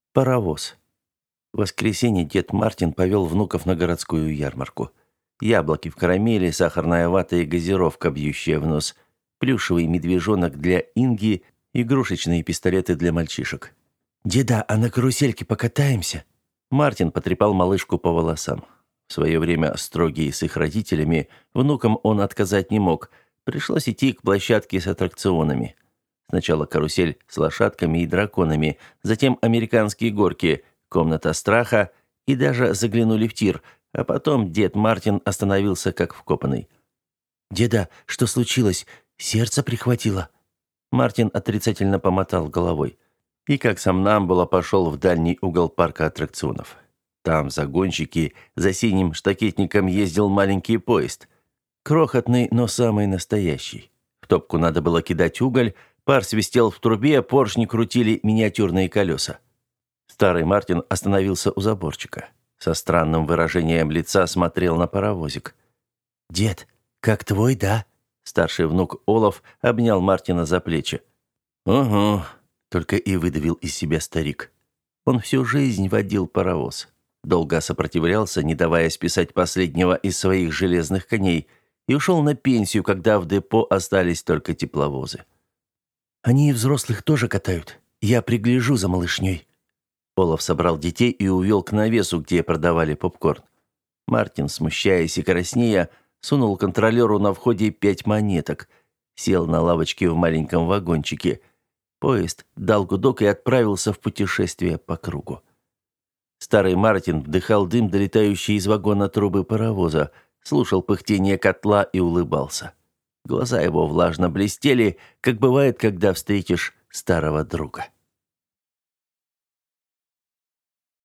Паровоз. В воскресенье дед Мартин повел внуков на городскую ярмарку. Яблоки в карамели, сахарная вата и газировка, бьющая в нос, плюшевый медвежонок для Инги, игрушечные пистолеты для мальчишек. «Деда, а на карусельке покатаемся?» Мартин потрепал малышку по волосам. В свое время, строгий с их родителями, внукам он отказать не мог. Пришлось идти к площадке с аттракционами. Сначала карусель с лошадками и драконами, затем американские горки, комната страха и даже заглянули в тир, а потом дед Мартин остановился как вкопанный. «Деда, что случилось? Сердце прихватило?» Мартин отрицательно помотал головой. И как сомнамбула пошел в дальний угол парка аттракционов. Там загонщики, за синим штакетником ездил маленький поезд. Крохотный, но самый настоящий. В топку надо было кидать уголь, пар свистел в трубе, поршни крутили миниатюрные колеса. Старый Мартин остановился у заборчика. Со странным выражением лица смотрел на паровозик. «Дед, как твой, да?» Старший внук Олаф обнял Мартина за плечи. «Угу», — только и выдавил из себя старик. Он всю жизнь водил паровоз. Долго сопротивлялся, не давая списать последнего из своих железных коней, и ушел на пенсию, когда в депо остались только тепловозы. «Они и взрослых тоже катают. Я пригляжу за малышней». Олаф собрал детей и увел к навесу, где продавали попкорн. Мартин, смущаясь и краснея, сунул контролеру на входе 5 монеток, сел на лавочке в маленьком вагончике. Поезд дал гудок и отправился в путешествие по кругу. Старый Мартин вдыхал дым, долетающий из вагона трубы паровоза, слушал пыхтение котла и улыбался. Глаза его влажно блестели, как бывает, когда встретишь старого друга.